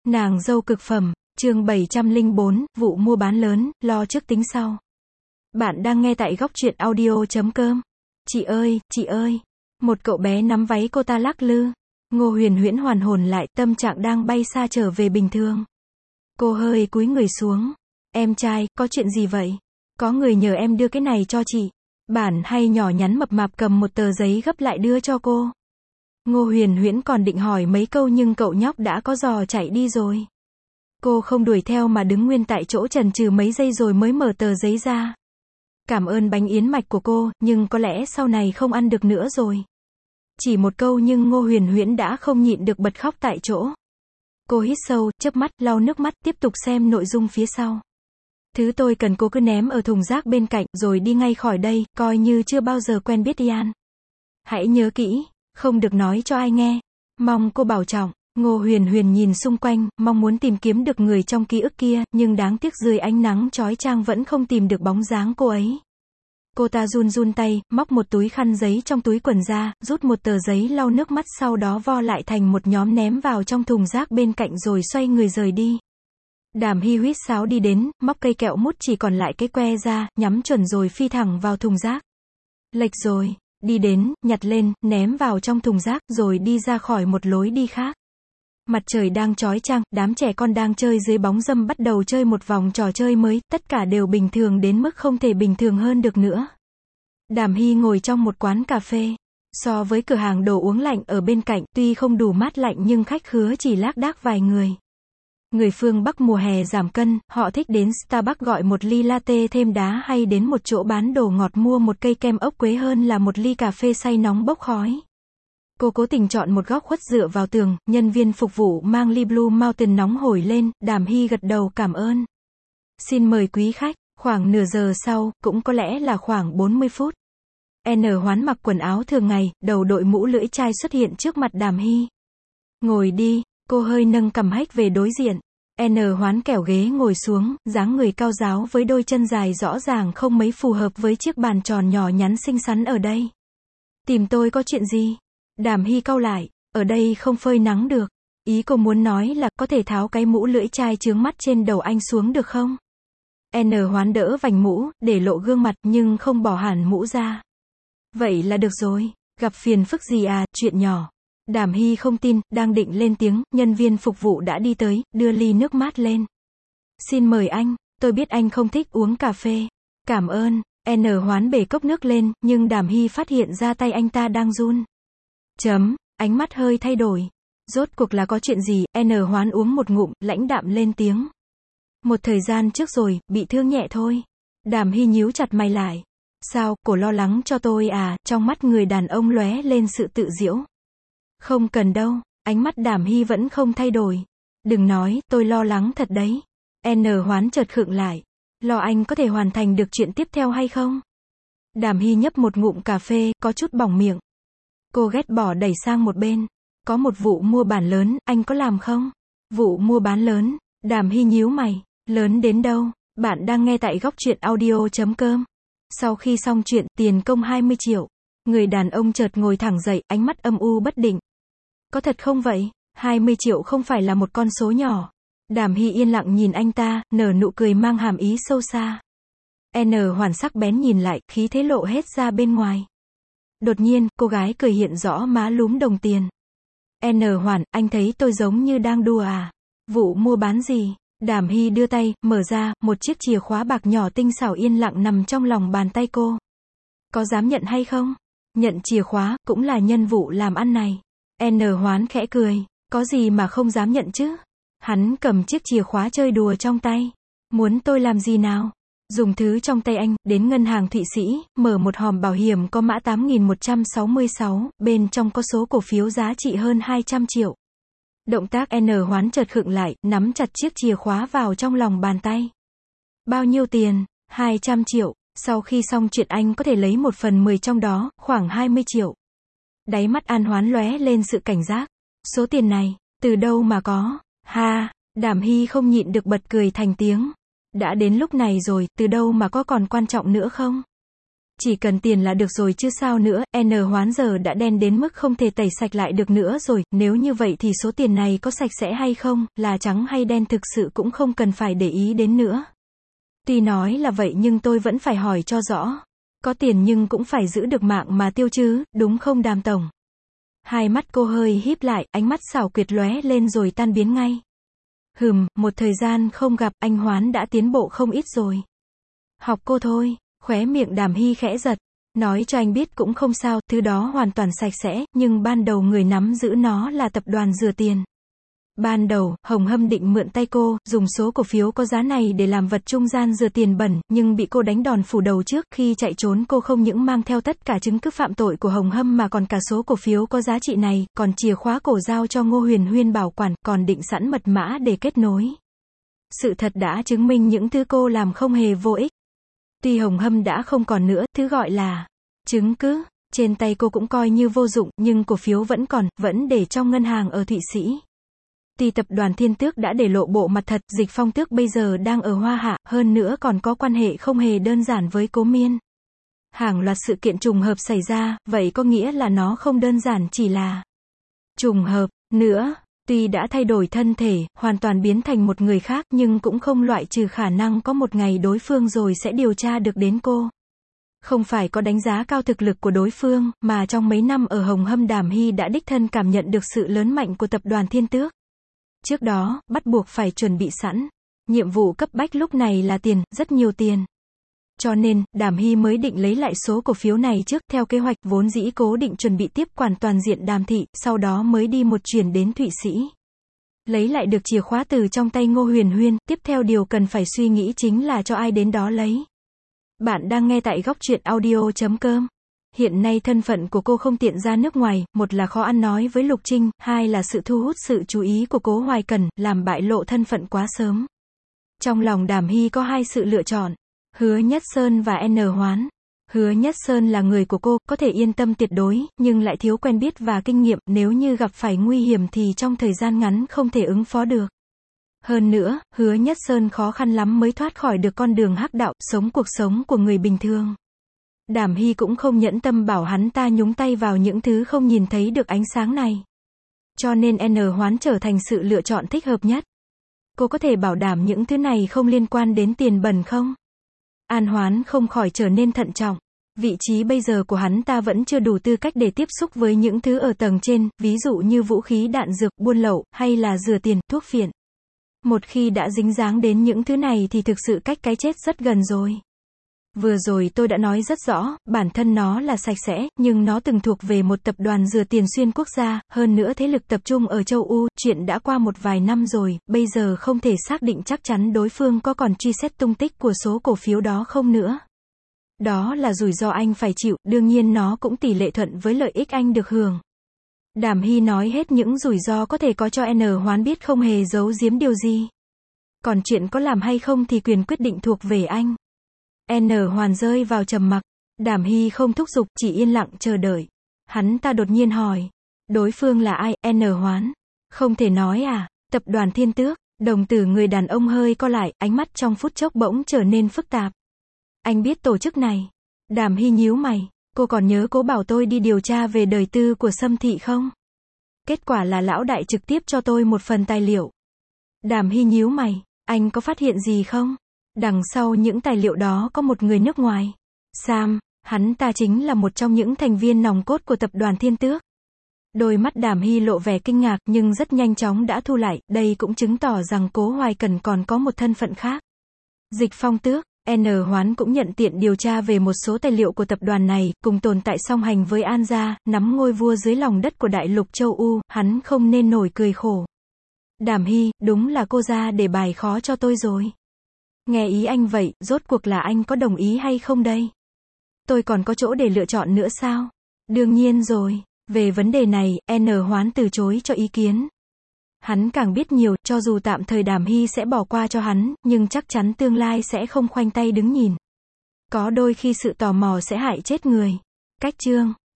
Nàng dâu cực phẩm, chương 704, vụ mua bán lớn, lo trước tính sau. Bạn đang nghe tại góc truyện audio.com. Chị ơi, một cậu bé nắm váy cô ta lắc lư. Ngô Huyền Huyễn hoàn hồn lại, tâm trạng đang bay xa trở về bình thường. Cô hơi cúi người xuống. Em trai, có chuyện gì vậy? Có người nhờ em đưa cái này cho chị. Bản hay nhỏ nhắn mập mạp cầm một tờ giấy gấp lại đưa cho cô. Ngô Huyền Huyễn còn định hỏi mấy câu nhưng cậu nhóc đã có giò chạy đi rồi. Cô không đuổi theo mà đứng nguyên tại chỗ chần chừ mấy giây rồi mới mở tờ giấy ra. Cảm ơn bánh yến mạch của cô, nhưng có lẽ sau này không ăn được nữa rồi. Chỉ một câu nhưng Ngô Huyền Huyễn đã không nhịn được bật khóc tại chỗ. Cô hít sâu, chớp mắt, lau nước mắt, tiếp tục xem nội dung phía sau. Thứ tôi cần cô cứ ném ở thùng rác bên cạnh, rồi đi ngay khỏi đây, coi như chưa bao giờ quen biết Ian. Hãy nhớ kỹ, không được nói cho ai nghe. Mong cô bảo trọng. Ngô Huyền Huyền nhìn xung quanh, mong muốn tìm kiếm được người trong ký ức kia, nhưng đáng tiếc dưới ánh nắng chói chang vẫn không tìm được bóng dáng cô ấy. Cô ta run run tay, móc một túi khăn giấy trong túi quần ra, rút một tờ giấy lau nước mắt, sau đó vo lại thành một nhóm ném vào trong thùng rác bên cạnh rồi xoay người rời đi. Đàm Hy huýt sáo đi đến, móc cây kẹo mút chỉ còn lại cái que ra, nhắm chuẩn rồi phi thẳng vào thùng rác. Lệch rồi, đi đến, nhặt lên, ném vào trong thùng rác, rồi đi ra khỏi một lối đi khác. Mặt trời đang chói chang, đám trẻ con đang chơi dưới bóng râm bắt đầu chơi một vòng trò chơi mới, tất cả đều bình thường đến mức không thể bình thường hơn được nữa. Đàm Hy ngồi trong một quán cà phê. So với cửa hàng đồ uống lạnh ở bên cạnh, tuy không đủ mát lạnh nhưng khách khứa chỉ lác đác vài người. Người phương Bắc mùa hè giảm cân, họ thích đến Starbucks gọi một ly latte thêm đá hay đến một chỗ bán đồ ngọt mua một cây kem ốc quế hơn là một ly cà phê xay nóng bốc khói. Cô cố tình chọn một góc khuất dựa vào tường, nhân viên phục vụ mang ly Blue Mountain nóng hổi lên, Đàm Hy gật đầu cảm ơn. Xin mời quý khách, khoảng nửa giờ sau, cũng có lẽ là khoảng 40 phút. N Hoán mặc quần áo thường ngày, đầu đội mũ lưỡi chai xuất hiện trước mặt Đàm Hy. Ngồi đi, cô hơi nâng cằm hách về đối diện. N Hoán kẻo ghế ngồi xuống, dáng người cao ráo với đôi chân dài rõ ràng không mấy phù hợp với chiếc bàn tròn nhỏ nhắn xinh xắn ở đây. Tìm tôi có chuyện gì? Đàm Hy cau lại, ở đây không phơi nắng được. Ý cô muốn nói là có thể tháo cái mũ lưỡi chai chướng mắt trên đầu anh xuống được không? N Hoán đỡ vành mũ, để lộ gương mặt nhưng không bỏ hẳn mũ ra. Vậy là được rồi, gặp phiền phức gì à, chuyện nhỏ. Đàm Hy không tin, đang định lên tiếng, nhân viên phục vụ đã đi tới, đưa ly nước mát lên. Xin mời anh, tôi biết anh không thích uống cà phê. Cảm ơn. N Hoán bể cốc nước lên, nhưng Đàm Hy phát hiện ra tay anh ta đang run. Ánh mắt hơi thay đổi. Rốt cuộc là có chuyện gì? N Hoán uống một ngụm, lãnh đạm lên tiếng. Một thời gian trước rồi, bị thương nhẹ thôi. Đàm Hy nhíu chặt mày lại. Sao, cô lo lắng cho tôi à? Trong mắt người đàn ông lóe lên sự tự giễu. Không cần đâu. Ánh mắt Đàm Hy vẫn không thay đổi. Đừng nói, tôi lo lắng thật đấy. N Hoán chợt khựng lại. Lo anh có thể hoàn thành được chuyện tiếp theo hay không? Đàm Hy nhấp một ngụm cà phê, có chút bỏng miệng. Cô ghét bỏ đẩy sang một bên. Có một vụ mua bán lớn, anh có làm không? Vụ mua bán lớn? Đàm Hy nhíu mày. Lớn đến đâu? Bạn đang nghe tại góc truyện audio.com. Sau khi xong chuyện, tiền công 20 triệu. Người đàn ông chợt ngồi thẳng dậy, ánh mắt âm u bất định. Có thật không vậy? 20 triệu không phải là một con số nhỏ. Đàm Hy yên lặng nhìn anh ta, nở nụ cười mang hàm ý sâu xa. N Hoán sắc bén nhìn lại, khí thế lộ hết ra bên ngoài. Đột nhiên, cô gái cười hiện rõ má lúm đồng tiền. N Hoán, anh thấy tôi giống như đang đùa à? Vụ mua bán gì? Đàm Hy đưa tay, mở ra, một chiếc chìa khóa bạc nhỏ tinh xảo yên lặng nằm trong lòng bàn tay cô. Có dám nhận hay không? Nhận chìa khóa, cũng là nhân vụ làm ăn này. N Hoán khẽ cười. Có gì mà không dám nhận chứ? Hắn cầm chiếc chìa khóa chơi đùa trong tay. Muốn tôi làm gì nào? Dùng thứ trong tay anh, đến ngân hàng Thụy Sĩ, mở một hòm bảo hiểm có mã 8166, bên trong có số cổ phiếu giá trị hơn 200 triệu. Động tác N Hoán chợt khựng lại, nắm chặt chiếc chìa khóa vào trong lòng bàn tay. Bao nhiêu tiền? 200 triệu. Sau khi xong chuyện anh có thể lấy 1/10 trong đó, khoảng 20 triệu. Đáy mắt An Hoán lóe lên sự cảnh giác. Số tiền này, từ đâu mà có? Ha! Đàm Hy không nhịn được bật cười thành tiếng. Đã đến lúc này rồi, từ đâu mà có còn quan trọng nữa không? Chỉ cần tiền là được rồi chứ sao nữa, N Hoán giờ đã đen đến mức không thể tẩy sạch lại được nữa rồi, nếu như vậy thì số tiền này có sạch sẽ hay không, là trắng hay đen thực sự cũng không cần phải để ý đến nữa. Tuy nói là vậy nhưng tôi vẫn phải hỏi cho rõ. Có tiền nhưng cũng phải giữ được mạng mà tiêu chứ, đúng không Đàm tổng? Hai mắt cô hơi híp lại, ánh mắt xảo quyệt lóe lên rồi tan biến ngay. Một thời gian không gặp, anh Hoán đã tiến bộ không ít rồi. Học cô thôi, khóe miệng Đàm Hy khẽ giật. Nói cho anh biết cũng không sao, thứ đó hoàn toàn sạch sẽ, nhưng ban đầu người nắm giữ nó là tập đoàn rửa tiền. Ban đầu, Hồng Hâm định mượn tay cô, dùng số cổ phiếu có giá này để làm vật trung gian rửa tiền bẩn, nhưng bị cô đánh đòn phủ đầu trước. Khi chạy trốn cô không những mang theo tất cả chứng cứ phạm tội của Hồng Hâm mà còn cả số cổ phiếu có giá trị này, còn chìa khóa cổ giao cho Ngô Huyền Huyên bảo quản, còn định sẵn mật mã để kết nối. Sự thật đã chứng minh những thứ cô làm không hề vô ích. Tuy Hồng Hâm đã không còn nữa, thứ gọi là chứng cứ trên tay cô cũng coi như vô dụng, nhưng cổ phiếu vẫn còn, vẫn để trong ngân hàng ở Thụy Sĩ. Tuy tập đoàn Thiên Tước đã để lộ bộ mặt thật, Dịch Phong Tước bây giờ đang ở Hoa Hạ, hơn nữa còn có quan hệ không hề đơn giản với Cố Miên. Hàng loạt sự kiện trùng hợp xảy ra, vậy có nghĩa là nó không đơn giản chỉ là trùng hợp nữa. Tuy đã thay đổi thân thể, hoàn toàn biến thành một người khác, nhưng cũng không loại trừ khả năng có một ngày đối phương rồi sẽ điều tra được đến cô. Không phải có đánh giá cao thực lực của đối phương, mà trong mấy năm ở Hồng Hâm Đàm Hy đã đích thân cảm nhận được sự lớn mạnh của tập đoàn Thiên Tước. Trước đó, bắt buộc phải chuẩn bị sẵn. Nhiệm vụ cấp bách lúc này là tiền, rất nhiều tiền. Cho nên, Đàm Hy mới định lấy lại số cổ phiếu này trước, theo kế hoạch, vốn dĩ cố định chuẩn bị tiếp quản toàn diện Đàm thị, sau đó mới đi một chuyển đến Thụy Sĩ. Lấy lại được chìa khóa từ trong tay Ngô Huyền Huyên, tiếp theo điều cần phải suy nghĩ chính là cho ai đến đó lấy. Bạn đang nghe tại góc truyện audio.com. Hiện nay thân phận của cô không tiện ra nước ngoài, một là khó ăn nói với Lục Trinh, hai là sự thu hút sự chú ý của Cố Hoài Cần, làm bại lộ thân phận quá sớm. Trong lòng Đàm Hy có hai sự lựa chọn, Hứa Nhất Sơn và N Hoán. Hứa Nhất Sơn là người của cô, có thể yên tâm tuyệt đối, nhưng lại thiếu quen biết và kinh nghiệm, nếu như gặp phải nguy hiểm thì trong thời gian ngắn không thể ứng phó được. Hơn nữa, Hứa Nhất Sơn khó khăn lắm mới thoát khỏi được con đường hắc đạo, sống cuộc sống của người bình thường. Đàm Hy cũng không nhẫn tâm bảo hắn ta nhúng tay vào những thứ không nhìn thấy được ánh sáng này. Cho nên N Hoán trở thành sự lựa chọn thích hợp nhất. Cô có thể bảo đảm những thứ này không liên quan đến tiền bẩn không? An Hoán không khỏi trở nên thận trọng. Vị trí bây giờ của hắn ta vẫn chưa đủ tư cách để tiếp xúc với những thứ ở tầng trên, ví dụ như vũ khí đạn dược, buôn lậu, hay là rửa tiền, thuốc phiện. Một khi đã dính dáng đến những thứ này thì thực sự cách cái chết rất gần rồi. Vừa rồi tôi đã nói rất rõ, bản thân nó là sạch sẽ, nhưng nó từng thuộc về một tập đoàn rửa tiền xuyên quốc gia, hơn nữa thế lực tập trung ở châu Âu, chuyện đã qua một vài năm rồi, bây giờ không thể xác định chắc chắn đối phương có còn truy xét tung tích của số cổ phiếu đó không nữa. Đó là rủi ro anh phải chịu, đương nhiên nó cũng tỷ lệ thuận với lợi ích anh được hưởng. Đàm Hy nói hết những rủi ro có thể có cho N Hoán biết, không hề giấu giếm điều gì. Còn chuyện có làm hay không thì quyền quyết định thuộc về anh. N Hoán rơi vào trầm mặc. Đàm Hy không thúc giục, chỉ yên lặng chờ đợi. Hắn ta đột nhiên hỏi. Đối phương là ai? N Hoán. Không thể nói à? Tập đoàn Thiên Tước. Đồng tử người đàn ông hơi co lại, ánh mắt trong phút chốc bỗng trở nên phức tạp. Anh biết tổ chức này. Đàm Hy nhíu mày. Cô còn nhớ Cố bảo tôi đi điều tra về đời tư của Sâm Thị không? Kết quả là lão đại trực tiếp cho tôi một phần tài liệu. Đàm Hy nhíu mày. Anh có phát hiện gì không? Đằng sau những tài liệu đó có một người nước ngoài. Sam, hắn ta chính là một trong những thành viên nòng cốt của tập đoàn Thiên Tước. Đôi mắt Đàm Hy lộ vẻ kinh ngạc, nhưng rất nhanh chóng đã thu lại, đây cũng chứng tỏ rằng Cố Hoài Cần còn có một thân phận khác. Dịch Phong Tước. N Hoán cũng nhận tiện điều tra về một số tài liệu của tập đoàn này, cùng tồn tại song hành với An gia, nắm ngôi vua dưới lòng đất của đại lục châu U, hắn không nên nổi cười khổ. Đàm Hy, đúng là cô ra để bài khó cho tôi rồi. Nghe ý anh vậy, rốt cuộc là anh có đồng ý hay không đây? Tôi còn có chỗ để lựa chọn nữa sao? Đương nhiên rồi, về vấn đề này, N Hoán từ chối cho ý kiến. Hắn càng biết nhiều, cho dù tạm thời Đàm Hy sẽ bỏ qua cho hắn, nhưng chắc chắn tương lai sẽ không khoanh tay đứng nhìn. Có đôi khi sự tò mò sẽ hại chết người. Cách chương